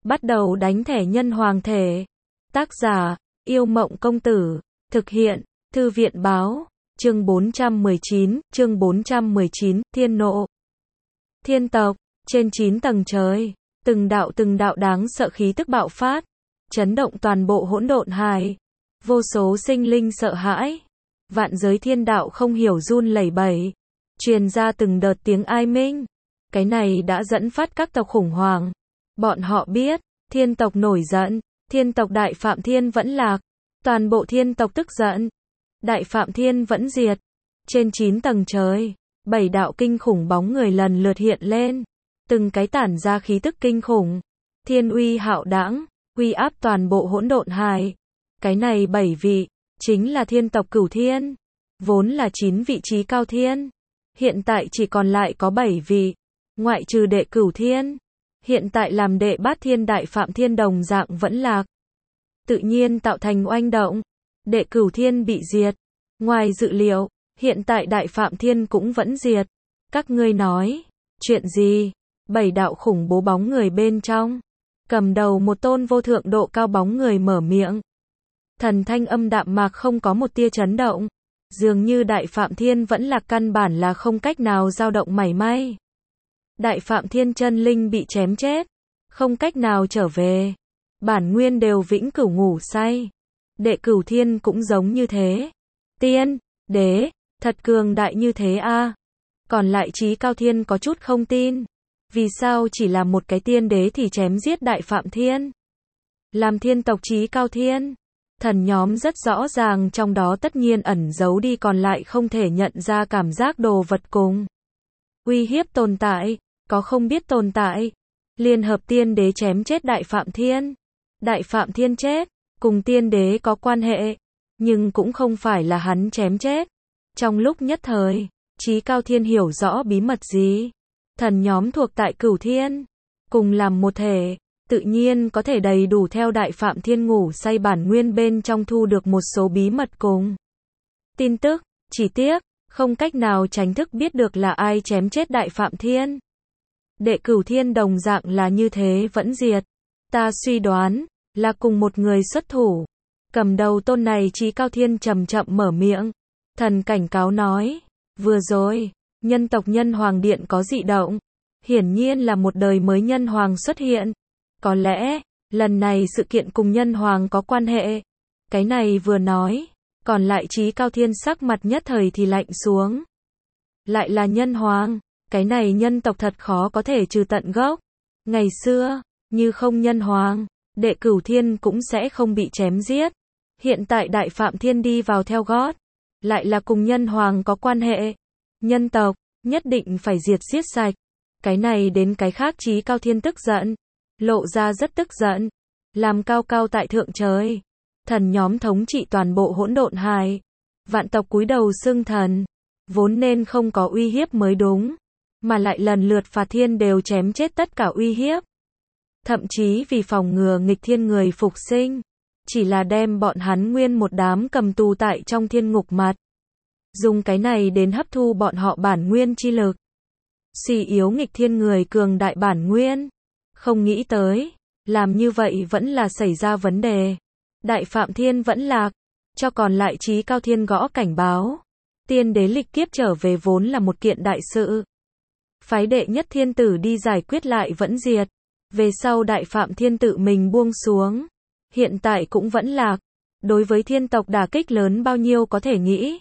Bắt đầu đánh thẻ nhân hoàng thể. Tác giả, Yêu Mộng Công Tử. Thực hiện, Thư viện Báo. Chương 419, Thiên Nộ. Thiên tộc, trên 9 tầng trời, từng đạo đáng sợ khí tức bạo phát, chấn động toàn bộ hỗn độn hải. Vô số sinh linh sợ hãi, vạn giới thiên đạo không hiểu run lẩy bẩy, truyền ra từng đợt tiếng ai minh. Cái này đã dẫn phát các tộc khủng hoảng. Bọn họ biết, thiên tộc nổi giận, thiên tộc Đại Phạm Thiên vẫn lạc, toàn bộ thiên tộc tức giận. Đại Phạm Thiên vẫn diệt. Trên 9 tầng trời, 7 đạo kinh khủng bóng người lần lượt hiện lên, từng cái tản ra khí tức kinh khủng, thiên uy hạo đãng, uy áp toàn bộ hỗn độn hải. Cái này 7 vị, chính là thiên tộc Cửu Thiên, vốn là 9 vị trí cao thiên, hiện tại chỉ còn lại có 7 vị, ngoại trừ đệ Cửu Thiên, hiện tại làm đệ Bát Thiên Đại Phạm Thiên đồng dạng vẫn lạc. Tự nhiên tạo thành oanh động, đệ Cửu Thiên bị diệt. Ngoài dự liệu, hiện tại Đại Phạm Thiên cũng vẫn diệt. Các ngươi nói, chuyện gì? 7 đạo khủng bố bóng người bên trong, cầm đầu một tôn vô thượng độ cao bóng người mở miệng. Thần thanh âm đạm mạc không có một tia chấn động, dường như Đại Phạm Thiên vẫn là căn bản là không cách nào dao động mảy may. Đại Phạm Thiên chân linh bị chém chết, không cách nào trở về, bản nguyên đều vĩnh cửu ngủ say. Đệ Cửu Thiên cũng giống như thế. Tiên, đế, thật cường đại như thế a. Còn lại Chí Cao Thiên có chút không tin. Vì sao chỉ là một cái tiên đế thì chém giết Đại Phạm Thiên? Làm thiên tộc Chí Cao Thiên, thần nhóm rất rõ ràng trong đó tất nhiên ẩn giấu đi còn lại không thể nhận ra cảm giác đồ vật cùng uy hiếp tồn tại, có không biết tồn tại. Liên hợp tiên đế chém chết Đại Phạm Thiên. Đại Phạm Thiên chết, cùng tiên đế có quan hệ, nhưng cũng không phải là hắn chém chết. Trong lúc nhất thời, Chí Cao Thiên hiểu rõ bí mật gì. Thần nhóm thuộc tại Cửu Thiên, cùng làm một thể, tự nhiên có thể đầy đủ theo Đại Phạm Thiên ngủ say bản nguyên bên trong thu được một số bí mật cùng tin tức, chỉ tiếc, không cách nào tránh thức biết được là ai chém chết Đại Phạm Thiên. Đệ Cửu Thiên đồng dạng là như thế vẫn diệt. Ta suy đoán, là cùng một người xuất thủ. Cầm đầu tôn này Chí Cao Thiên chậm chậm mở miệng. Thần cảnh cáo nói, vừa rồi, nhân tộc Nhân Hoàng Điện có dị động. Hiển nhiên là một đời mới nhân hoàng xuất hiện. Có lẽ, lần này sự kiện cùng nhân hoàng có quan hệ. Cái này vừa nói, còn lại Chí Cao Thiên sắc mặt nhất thời thì lạnh xuống. Lại là nhân hoàng, cái này nhân tộc thật khó có thể trừ tận gốc. Ngày xưa, như không nhân hoàng, đệ Cửu Thiên cũng sẽ không bị chém giết. Hiện tại Đại Phạm Thiên đi vào theo gót, lại là cùng nhân hoàng có quan hệ. Nhân tộc, nhất định phải diệt giết sạch. Cái này đến cái khác Chí Cao Thiên tức giận, lộ ra rất tức giận, làm cao cao tại thượng trời. Thần nhóm thống trị toàn bộ hỗn độn hải, vạn tộc cúi đầu xưng thần, vốn nên không có uy hiếp mới đúng, mà lại lần lượt phạt thiên đều chém chết tất cả uy hiếp. Thậm chí vì phòng ngừa nghịch thiên người phục sinh, chỉ là đem bọn hắn nguyên một đám cầm tù tại trong thiên ngục mặt. Dùng cái này đến hấp thu bọn họ bản nguyên chi lực. Suy yếu nghịch thiên người cường đại bản nguyên. Không nghĩ tới, làm như vậy vẫn là xảy ra vấn đề. Đại Phạm Thiên vẫn lạc, cho còn lại Chí Cao Thiên gõ cảnh báo. Tiên đế lịch kiếp trở về vốn là một kiện đại sự. Phái đệ nhất thiên tử đi giải quyết lại vẫn diệt. Về sau Đại Phạm Thiên tự mình buông xuống. Hiện tại cũng vẫn lạc. Đối với thiên tộc đả kích lớn bao nhiêu có thể nghĩ.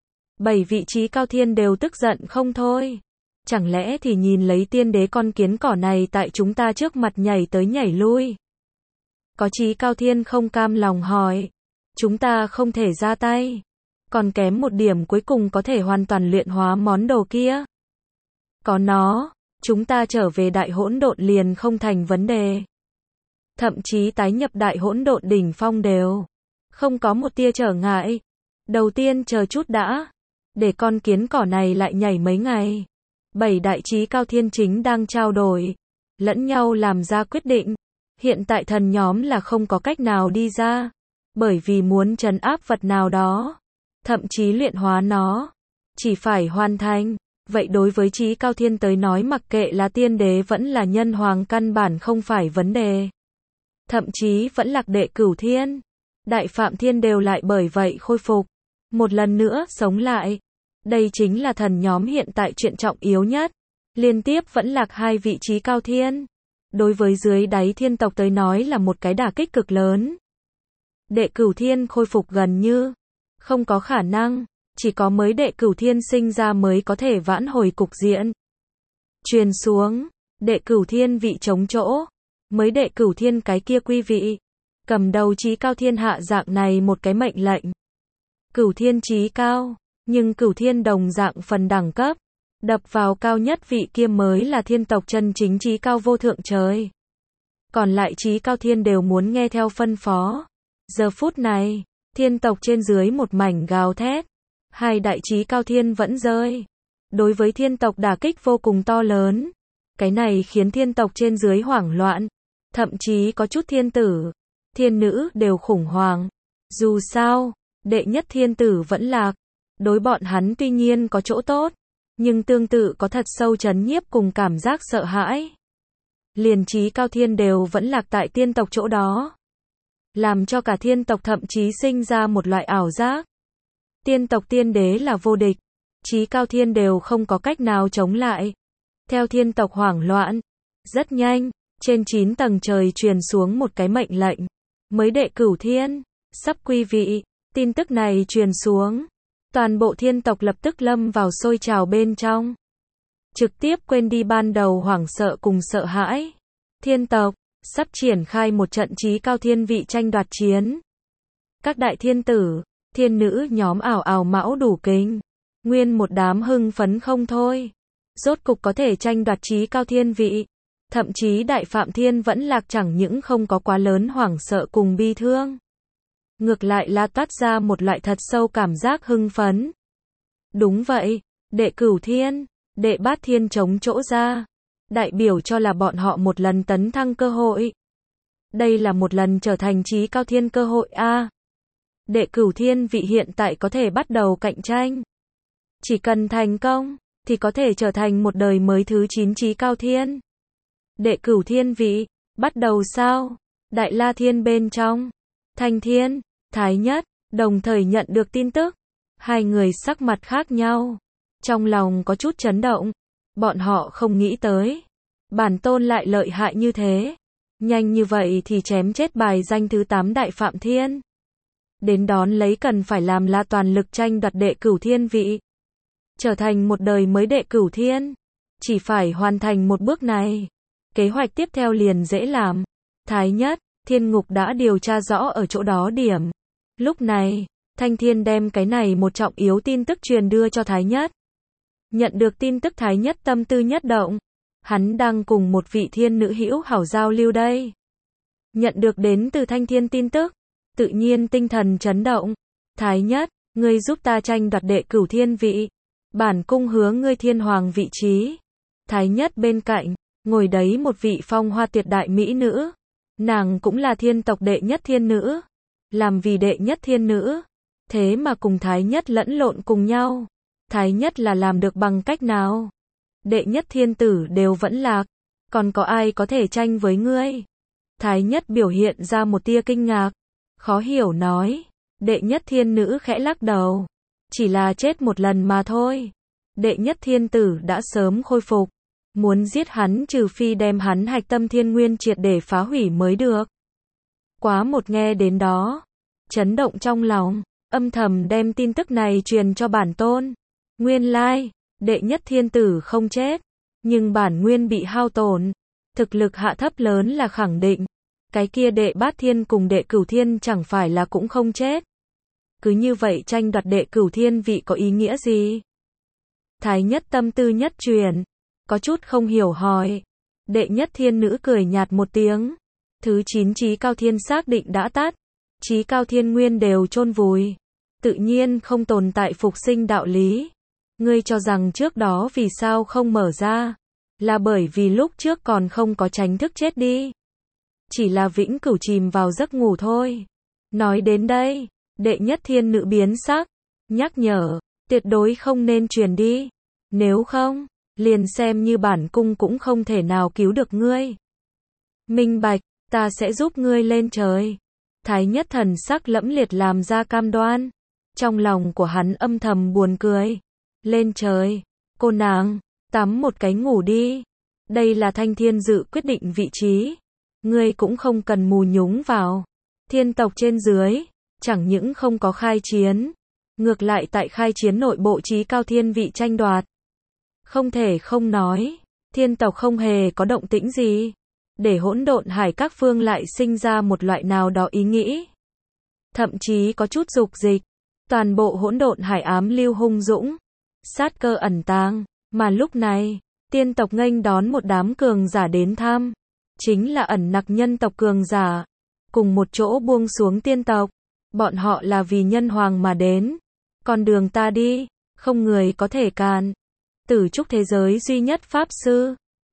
7 vị Chí Cao Thiên đều tức giận không thôi. Chẳng lẽ thì nhìn lấy tiên đế con kiến cỏ này tại chúng ta trước mặt nhảy tới nhảy lui. Có Chí Cao Thiên không cam lòng hỏi. Chúng ta không thể ra tay. Còn kém một điểm cuối cùng có thể hoàn toàn luyện hóa món đồ kia. Có nó, chúng ta trở về đại hỗn độn liền không thành vấn đề. Thậm chí tái nhập đại hỗn độn đỉnh phong đều không có một tia trở ngại. Đầu tiên chờ chút đã, để con kiến cỏ này lại nhảy mấy ngày. 7 đại Chí Cao Thiên chính đang trao đổi, lẫn nhau làm ra quyết định. Hiện tại thần nhóm là không có cách nào đi ra, bởi vì muốn trấn áp vật nào đó, thậm chí luyện hóa nó, chỉ phải hoàn thành. Vậy đối với Chí Cao Thiên tới nói mặc kệ là tiên đế vẫn là nhân hoàng căn bản không phải vấn đề. thậm chí vẫn lạc đệ Cửu Thiên. Đại Phạm Thiên đều lại bởi vậy khôi phục, một lần nữa sống lại. Đây chính là thần nhóm hiện tại chuyện trọng yếu nhất. Liên tiếp vẫn lạc 2 vị trí cao thiên. Đối với dưới đáy thiên tộc tới nói là một cái đả kích cực lớn. Đệ Cửu Thiên khôi phục gần như không có khả năng, chỉ có mới đệ Cửu Thiên sinh ra mới có thể vãn hồi cục diện. Truyền xuống, đệ Cửu Thiên vị chống chỗ, mới đệ Cửu Thiên cái kia quý vị, cầm đầu chí cao thiên hạ dạng này một cái mệnh lệnh. Cửu Thiên chí cao, nhưng Cửu Thiên đồng dạng phần đẳng cấp, đập vào cao nhất vị kia mới là thiên tộc chân chính chí cao vô thượng trời. Còn lại chí cao thiên đều muốn nghe theo phân phó. Giờ phút này, thiên tộc trên dưới một mảnh gào thét. 2 đại chí cao thiên vẫn rơi. Đối với thiên tộc đả kích vô cùng to lớn. Cái này khiến thiên tộc trên dưới hoảng loạn. Thậm chí có chút thiên tử, thiên nữ đều khủng hoảng. Dù sao, đệ nhất thiên tử vẫn lạc. Đối bọn hắn tuy nhiên có chỗ tốt, nhưng tương tự có thật sâu chấn nhiếp cùng cảm giác sợ hãi. Liền chí cao thiên đều vẫn lạc tại tiên tộc chỗ đó. Làm cho cả thiên tộc thậm chí sinh ra một loại ảo giác. Tiên tộc tiên đế là vô địch. Chí cao thiên đều không có cách nào chống lại. Theo thiên tộc hoảng loạn. Rất nhanh, trên 9 tầng trời truyền xuống một cái mệnh lệnh. Mới đệ Cửu Thiên, sắp quy vị. Tin tức này truyền xuống. Toàn bộ thiên tộc lập tức lâm vào sôi trào bên trong. Trực tiếp quên đi ban đầu hoảng sợ cùng sợ hãi. Thiên tộc sắp triển khai một trận chí cao thiên vị tranh đoạt chiến. Các đại thiên tử, thiên nữ nhóm ảo ảo mão đủ kính. Nguyên một đám hưng phấn không thôi. Rốt cục có thể tranh đoạt chí cao thiên vị. Thậm chí Đại Phạm Thiên vẫn lạc chẳng những không có quá lớn hoảng sợ cùng bi thương. Ngược lại là toát ra một loại thật sâu cảm giác hưng phấn. Đúng vậy, đệ Cửu Thiên, đệ Bát Thiên chống chỗ ra. Đại biểu cho là bọn họ một lần tấn thăng cơ hội. Đây là một lần trở thành chí cao thiên cơ hội a. Đệ Cửu Thiên vị hiện tại có thể bắt đầu cạnh tranh. Chỉ cần thành công, thì có thể trở thành một đời mới thứ 9 chí cao thiên. Đệ Cửu Thiên vị, bắt đầu sao? Đại La Thiên bên trong, Thanh Thiên, Thái Nhất, đồng thời nhận được tin tức. 2 người sắc mặt khác nhau. Trong lòng có chút chấn động. Bọn họ không nghĩ tới. Bản tôn lại lợi hại như thế. Nhanh như vậy thì chém chết bài danh thứ 8 Đại Phạm Thiên. Đến đón lấy cần phải làm là toàn lực tranh đoạt đệ Cửu Thiên vị. Trở thành một đời mới đệ Cửu Thiên. Chỉ phải hoàn thành một bước này. Kế hoạch tiếp theo liền dễ làm. Thái Nhất, Thiên Ngục đã điều tra rõ ở chỗ đó điểm. Lúc này, Thanh Thiên đem cái này một trọng yếu tin tức truyền đưa cho Thái Nhất. Nhận được tin tức Thái Nhất tâm tư nhất động. Hắn đang cùng một vị thiên nữ hữu hảo giao lưu đây. Nhận được đến từ Thanh Thiên tin tức, tự nhiên tinh thần chấn động. Thái Nhất, ngươi giúp ta tranh đoạt đệ Cửu Thiên vị. Bản cung hứa ngươi thiên hoàng vị trí. Thái Nhất bên cạnh, ngồi đấy một vị phong hoa tuyệt đại mỹ nữ. Nàng cũng là thiên tộc đệ nhất thiên nữ. Làm vì đệ nhất thiên nữ. Thế mà cùng Thái Nhất lẫn lộn cùng nhau. Thái Nhất là làm được bằng cách nào? Đệ nhất thiên tử đều vẫn lạc. Còn có ai có thể tranh với ngươi? Thái Nhất biểu hiện ra một tia kinh ngạc. Khó hiểu nói. Đệ nhất thiên nữ khẽ lắc đầu. Chỉ là chết một lần mà thôi. Đệ nhất thiên tử đã sớm khôi phục. Muốn giết hắn trừ phi đem hắn hạch tâm thiên nguyên triệt để phá hủy mới được. Quá một nghe đến đó. Chấn động trong lòng. Âm thầm đem tin tức này truyền cho bản tôn. Nguyên lai, đệ nhất thiên tử không chết. Nhưng bản nguyên bị hao tổn. Thực lực hạ thấp lớn là khẳng định. Cái kia đệ Bát Thiên cùng đệ Cửu Thiên chẳng phải là cũng không chết. Cứ như vậy tranh đoạt đệ Cửu Thiên vị có ý nghĩa gì? Thái Nhất tâm tư nhất truyền. Có chút không hiểu hỏi. Đệ nhất thiên nữ cười nhạt một tiếng. Thứ 9 chí cao thiên xác định đã tắt. Chí cao thiên nguyên đều chôn vùi. Tự nhiên không tồn tại phục sinh đạo lý. Ngươi cho rằng trước đó vì sao không mở ra? Là bởi vì lúc trước còn không có tránh thức chết đi. Chỉ là vĩnh cửu chìm vào giấc ngủ thôi. Nói đến đây, đệ nhất thiên nữ biến sắc. Nhắc nhở, tuyệt đối không nên truyền đi. Nếu không, liền xem như bản cung cũng không thể nào cứu được ngươi. Minh bạch, ta sẽ giúp ngươi lên trời. Thái nhất thần sắc lẫm liệt làm ra cam đoan. Trong lòng của hắn âm thầm buồn cười. Lên trời, cô nàng, tắm một cái ngủ đi. Đây là Thanh Thiên Dự quyết định vị trí. Ngươi cũng không cần mù nhúng vào. Thiên tộc trên dưới, chẳng những không có khai chiến, ngược lại tại khai chiến nội bộ trí cao thiên vị tranh đoạt. Không thể không nói, thiên tộc không hề có động tĩnh gì, để hỗn độn hải các phương lại sinh ra một loại nào đó ý nghĩ. Thậm chí có chút dục dịch, toàn bộ hỗn độn hải ám lưu hung dũng, sát cơ ẩn tàng, mà lúc này, tiên tộc nghênh đón một đám cường giả đến thăm, chính là ẩn nặc nhân tộc cường giả, cùng một chỗ buông xuống tiên tộc, bọn họ là vì nhân hoàng mà đến, con đường ta đi, không người có thể cản. Tử trúc thế giới duy nhất pháp sư,